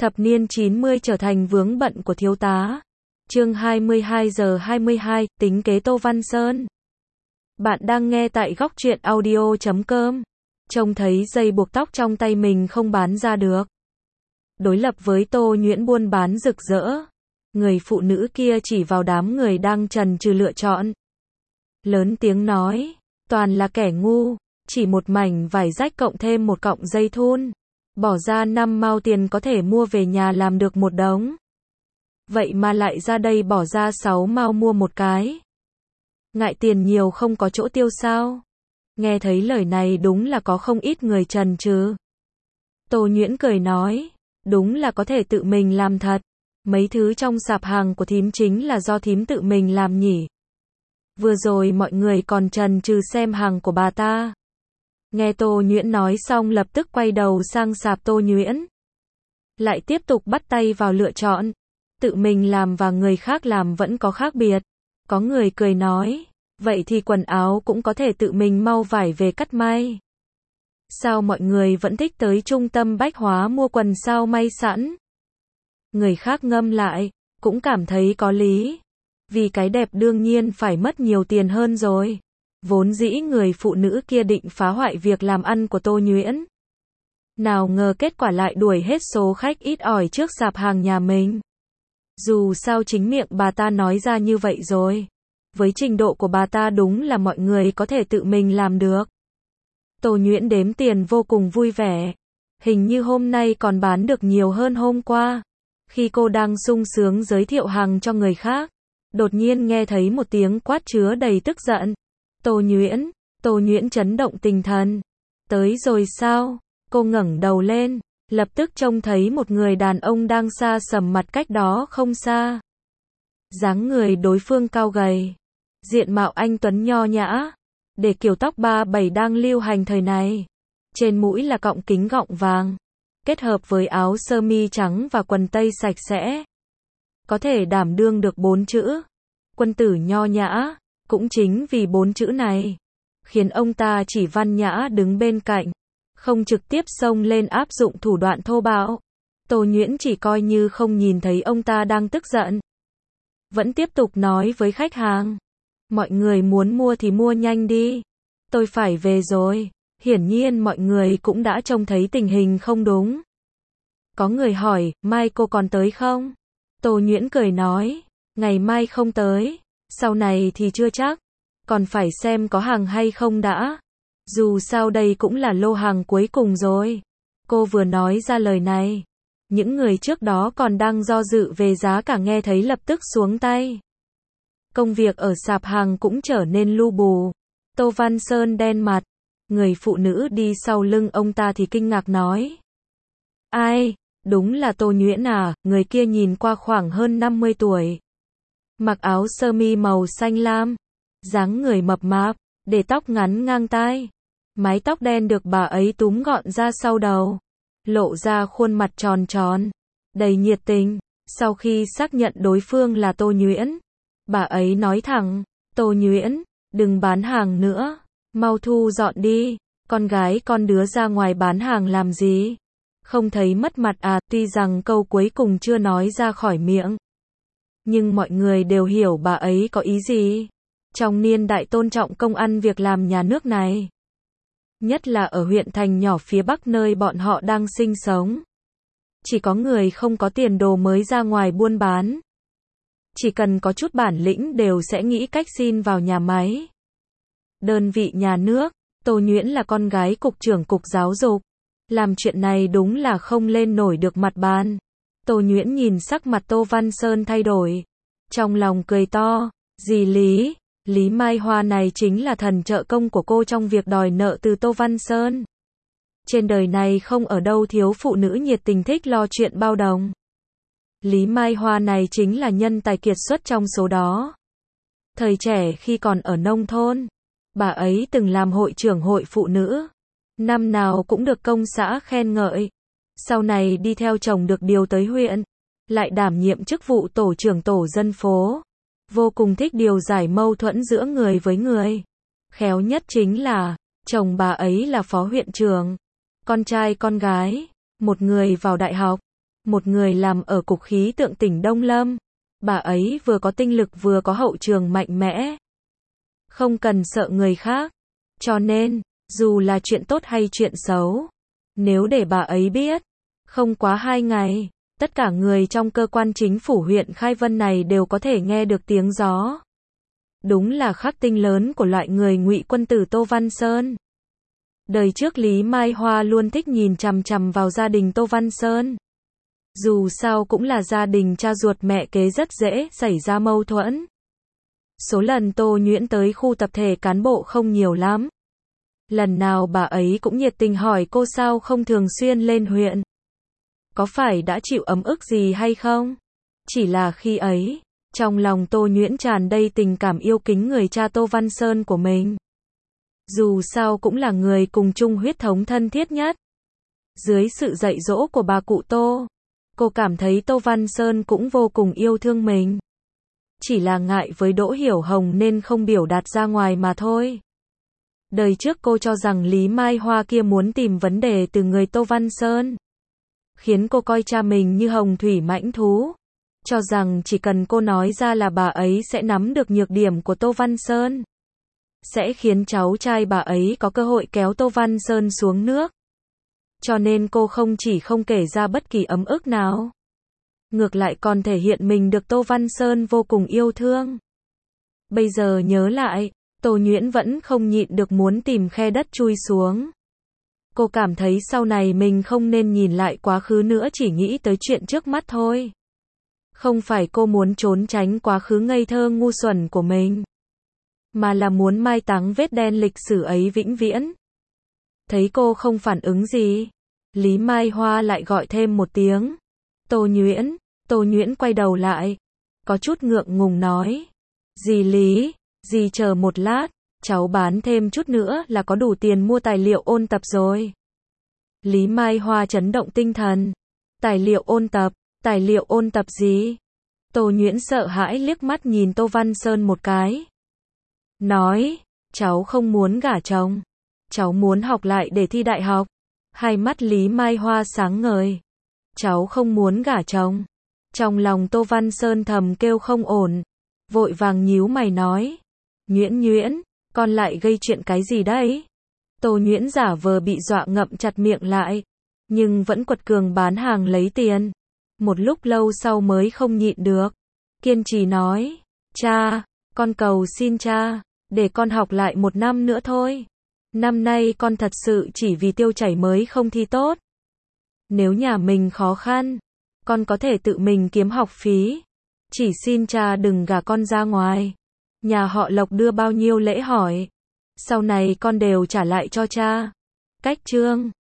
Thập niên 90 trở thành vướng bận của thiếu tá. Chương 22:22, tính kế Tô Văn Sơn. Bạn đang nghe tại góc truyện audio.com. Trông thấy dây buộc tóc trong tay mình không bán ra được. Đối lập với Tô Nhuyễn buôn bán rực rỡ, người phụ nữ kia chỉ vào đám người đang chần chừ lựa chọn. Lớn tiếng nói, toàn là kẻ ngu, chỉ một mảnh vải rách cộng thêm một cọng dây thun. Bỏ ra 5 mao tiền có thể mua về nhà làm được một đống. Vậy mà lại ra đây bỏ ra 6 mao mua một cái. Ngại tiền nhiều không có chỗ tiêu sao? Nghe thấy lời này đúng là có không ít người chần chừ. Tô Nhuyễn cười nói, đúng là có thể tự mình làm thật. Mấy thứ trong sạp hàng của thím chính là do thím tự mình làm nhỉ. Vừa rồi mọi người còn chần chừ xem hàng của bà ta. Nghe Tô Nhuyễn nói xong lập tức quay đầu sang sạp Tô Nhuyễn. Lại tiếp tục bắt tay vào lựa chọn. Tự mình làm và người khác làm vẫn có khác biệt. Có người cười nói, vậy thì quần áo cũng có thể tự mình mau vải về cắt may. Sao mọi người vẫn thích tới trung tâm bách hóa mua quần sao may sẵn? Người khác ngâm lại, cũng cảm thấy có lý. Vì cái đẹp đương nhiên phải mất nhiều tiền hơn rồi. Vốn dĩ người phụ nữ kia định phá hoại việc làm ăn của Tô Nhuyễn. Nào ngờ kết quả lại đuổi hết số khách ít ỏi trước sạp hàng nhà mình. Dù sao chính miệng bà ta nói ra như vậy rồi. Với trình độ của bà ta đúng là mọi người có thể tự mình làm được. Tô Nhuyễn đếm tiền vô cùng vui vẻ. Hình như hôm nay còn bán được nhiều hơn hôm qua. Khi cô đang sung sướng giới thiệu hàng cho người khác, đột nhiên nghe thấy một tiếng quát chứa đầy tức giận. Tô Nhuyễn chấn động tinh thần. Tới rồi sao? Cô ngẩng đầu lên, lập tức trông thấy một người đàn ông đang xa sầm mặt cách đó không xa. Dáng người đối phương cao gầy, diện mạo anh tuấn nho nhã, để kiểu tóc 37 đang lưu hành thời này. Trên mũi là cọng kính gọng vàng, kết hợp với áo sơ mi trắng và quần tây sạch sẽ. Có thể đảm đương được 4 chữ, quân tử nho nhã. Cũng chính vì 4 chữ này, khiến ông ta chỉ văn nhã đứng bên cạnh, không trực tiếp xông lên áp dụng thủ đoạn thô bạo. Tô Nhuyễn chỉ coi như không nhìn thấy ông ta đang tức giận. Vẫn tiếp tục nói với khách hàng, mọi người muốn mua thì mua nhanh đi. Tôi phải về rồi. Hiển nhiên mọi người cũng đã trông thấy tình hình không đúng. Có người hỏi, mai cô còn tới không? Tô Nhuyễn cười nói, ngày mai không tới. Sau này thì chưa chắc, còn phải xem có hàng hay không đã. Dù sao đây cũng là lô hàng cuối cùng rồi. Cô vừa nói ra lời này, những người trước đó còn đang do dự về giá cả nghe thấy lập tức xuống tay. Công việc ở sạp hàng cũng trở nên lu bù. Tô Văn Sơn đen mặt, người phụ nữ đi sau lưng ông ta thì kinh ngạc nói. Ai, đúng là Tô Nhuyễn à? Người kia nhìn qua khoảng hơn 50 tuổi. Mặc áo sơ mi màu xanh lam, dáng người mập mạp, để tóc ngắn ngang tai. Mái tóc đen được bà ấy túm gọn ra sau đầu, lộ ra khuôn mặt tròn tròn, đầy nhiệt tình. Sau khi xác nhận đối phương là Tô Nhuyễn, bà ấy nói thẳng, Tô Nhuyễn, đừng bán hàng nữa, mau thu dọn đi, con gái con đứa ra ngoài bán hàng làm gì? Không thấy mất mặt à? Tuy rằng câu cuối cùng chưa nói ra khỏi miệng, nhưng mọi người đều hiểu bà ấy có ý gì. Trong niên đại tôn trọng công ăn việc làm nhà nước này, nhất là ở huyện thành nhỏ phía Bắc nơi bọn họ đang sinh sống, chỉ có người không có tiền đồ mới ra ngoài buôn bán. Chỉ cần có chút bản lĩnh đều sẽ nghĩ cách xin vào nhà máy, đơn vị nhà nước. Tô Nhuyễn là con gái cục trưởng cục giáo dục, làm chuyện này đúng là không lên nổi được mặt bàn. Tô Nhuyễn nhìn sắc mặt Tô Văn Sơn thay đổi, trong lòng cười to, dì Lý Mai Hoa này chính là thần trợ công của cô trong việc đòi nợ từ Tô Văn Sơn. Trên đời này không ở đâu thiếu phụ nữ nhiệt tình thích lo chuyện bao đồng. Lý Mai Hoa này chính là nhân tài kiệt xuất trong số đó. Thời trẻ khi còn ở nông thôn, bà ấy từng làm hội trưởng hội phụ nữ, năm nào cũng được công xã khen ngợi. Sau này đi theo chồng được điều tới huyện, lại đảm nhiệm chức vụ tổ trưởng tổ dân phố. Vô cùng thích điều giải mâu thuẫn giữa người với người. Khéo nhất chính là, chồng bà ấy là phó huyện trưởng. Con trai con gái, một người vào đại học, một người làm ở Cục Khí tượng tỉnh Đông Lâm. Bà ấy vừa có tinh lực vừa có hậu trường mạnh mẽ. Không cần sợ người khác. Cho nên, dù là chuyện tốt hay chuyện xấu, nếu để bà ấy biết, không quá 2 ngày, tất cả người trong cơ quan chính phủ huyện Khai Vân này đều có thể nghe được tiếng gió. Đúng là khắc tinh lớn của loại người Ngụy Quân Tử Tô Văn Sơn. Đời trước Lý Mai Hoa luôn thích nhìn chằm chằm vào gia đình Tô Văn Sơn. Dù sao cũng là gia đình cha ruột mẹ kế rất dễ xảy ra mâu thuẫn. Số lần Tô Nhuyễn tới khu tập thể cán bộ không nhiều lắm. Lần nào bà ấy cũng nhiệt tình hỏi cô sao không thường xuyên lên huyện. Có phải đã chịu ấm ức gì hay không? Chỉ là khi ấy, trong lòng Tô Nhuyễn tràn đầy tình cảm yêu kính người cha Tô Văn Sơn của mình. Dù sao cũng là người cùng chung huyết thống thân thiết nhất. Dưới sự dạy dỗ của bà cụ Tô, cô cảm thấy Tô Văn Sơn cũng vô cùng yêu thương mình. Chỉ là ngại với Đỗ Hiểu Hồng nên không biểu đạt ra ngoài mà thôi. Đời trước cô cho rằng Lý Mai Hoa kia muốn tìm vấn đề từ người Tô Văn Sơn. Khiến cô coi cha mình như hồng thủy mãnh thú. Cho rằng chỉ cần cô nói ra là bà ấy sẽ nắm được nhược điểm của Tô Văn Sơn. Sẽ khiến cháu trai bà ấy có cơ hội kéo Tô Văn Sơn xuống nước. Cho nên cô không chỉ không kể ra bất kỳ ấm ức nào. Ngược lại còn thể hiện mình được Tô Văn Sơn vô cùng yêu thương. Bây giờ nhớ lại, Tô Nhuyễn vẫn không nhịn được muốn tìm khe đất chui xuống. Cô cảm thấy sau này mình không nên nhìn lại quá khứ nữa, chỉ nghĩ tới chuyện trước mắt thôi. Không phải cô muốn trốn tránh quá khứ ngây thơ ngu xuẩn của mình, mà là muốn mai táng vết đen lịch sử ấy vĩnh viễn. Thấy cô không phản ứng gì, Lý Mai Hoa lại gọi thêm một tiếng. Tô Nhuyễn. Tô Nhuyễn quay đầu lại, có chút ngượng ngùng nói. Dì Lý, dì chờ một lát, cháu bán thêm chút nữa là có đủ tiền mua tài liệu ôn tập rồi. Lý Mai Hoa chấn động tinh thần. Tài liệu ôn tập gì? Tô Nhuyễn sợ hãi liếc mắt nhìn Tô Văn Sơn một cái. Nói, cháu không muốn gả chồng. Cháu muốn học lại để thi đại học. Hai mắt Lý Mai Hoa sáng ngời. Cháu không muốn gả chồng. Trong lòng Tô Văn Sơn thầm kêu không ổn. Vội vàng nhíu mày nói. Nhuyễn, con lại gây chuyện cái gì đấy? Tô Nhuyễn giả vờ bị dọa ngậm chặt miệng lại. Nhưng vẫn quật cường bán hàng lấy tiền. Một lúc lâu sau mới không nhịn được. Kiên trì nói. Cha, con cầu xin cha, để con học lại 1 năm nữa thôi. Năm nay con thật sự chỉ vì tiêu chảy mới không thi tốt. Nếu nhà mình khó khăn, con có thể tự mình kiếm học phí. Chỉ xin cha đừng gả con ra ngoài. Nhà họ Lộc đưa bao nhiêu lễ hỏi, sau này con đều trả lại cho cha. Cách chương